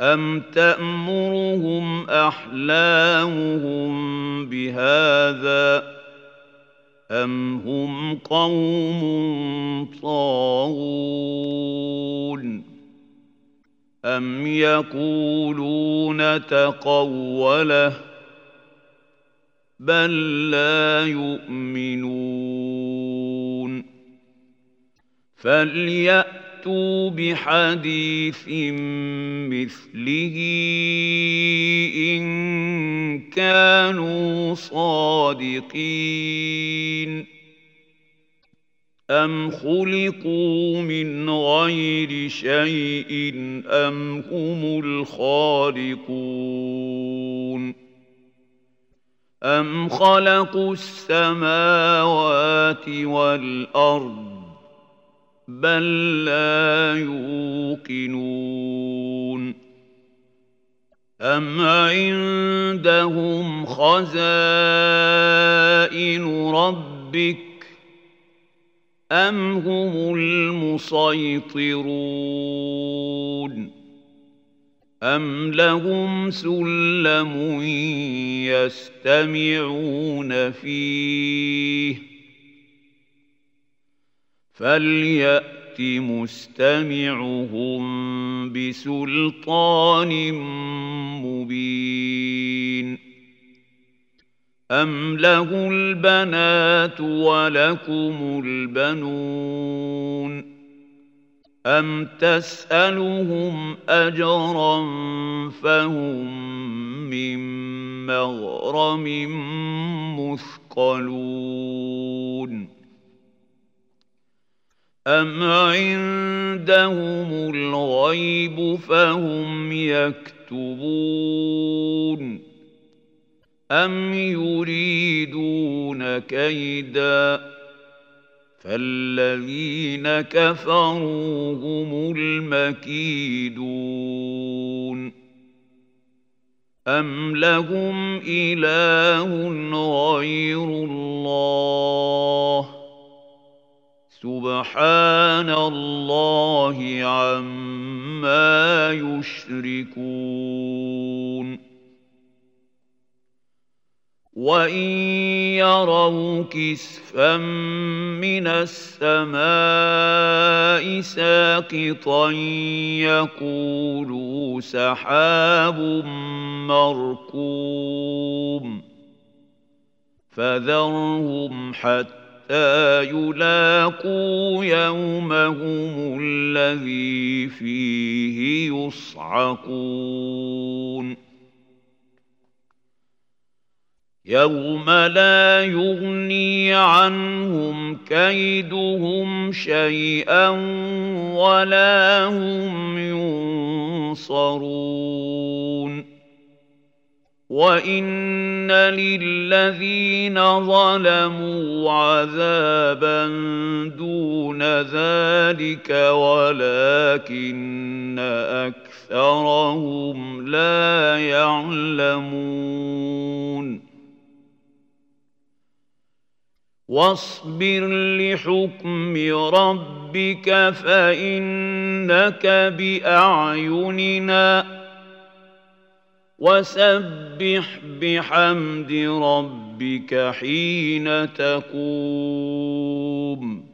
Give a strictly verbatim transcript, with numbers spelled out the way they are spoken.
أَمْ تَأْمُرُهُمْ أَحْلَامُهُم بِهَٰذَا أَمْ هُمْ قَوْمٌ طَاغُونَ أَمْ يَقُولُونَ تَقَوَّلَهُ بَل لَّا يُؤْمِنُونَ فَلْيَأْتُوا بِحَدِيثٍ مِّثْلِهِ إِن كَانُوا صَادِقِينَ أَمْ خُلِقُوا مِنْ غَيْرِ شَيْءٍ أَمْ هُمُ الْخَالِقُونَ أَمْ خَلَقُوا السَّمَاوَاتِ وَالْأَرْضَ بَل لَّا يُوقِنُونَ أَمْ عِندَهُمْ خَزَائِنُ رَبِّكَ أَمْ هُمُ الْمُصَيْطِرُونَ أَمْ لَهُمْ سُلَّمٌ يَسْتَمِعُونَ فِيهِ فَلْيَأْتِ مُسْتَمِعُهُم بِسُلْطَانٍ مُّبِينٍ أَمْ لَهُ الْبَنَاتُ وَلَكُمُ الْبَنُونَ أَمْ تَسْأَلُهُمْ أَجْرًا فَهُم مِّن مَّغْرَمٍ مُّثْقَلُونَ أَمْ عِندَهُمُ الْغَيْبُ فَهُمْ يَكْتُبُونَ أَمْ يُرِيدُونَ كَيْدًا فَالَّذِينَ كَفَرُوا هُمُ الْمَكِيدُونَ أَمْ لَهُمْ إِلَٰهٌ غَيْرُ اللَّهِ سُبْحَانَ اللَّهِ عَمَّا يُشْرِكُونَ وَإِن يَرَوْا كِسْفًا مِّنَ السَّمَاءِ سَاقِطًا يَقُولُوا سَحَابٌ مَّرْكُومٌ فَذَرْهُمْ حَتَّىٰ يُلَاقُوا يَوْمَهُمُ الَّذِي فِيهِ يُصْعَقُونَ يَوْمَ لَا يُغْنِي عَنْهُمْ كَيْدُهُمْ شَيْئًا وَلَا هُمْ يُنصَرُونَ وَإِنَّ لِلَّذِينَ ظَلَمُوا عَذَابًا دُونَ ذَلِكَ وَلَٰكِنَّ أَكْثَرَهُمْ لَا يَعْلَمُونَ وَاصْبِرْ لِحُكْمِ رَبِّكَ فَإِنَّكَ بِأَعْيُنِنَا وَسَبِّحْ بِحَمْدِ رَبِّكَ حِينَ تَقُومُ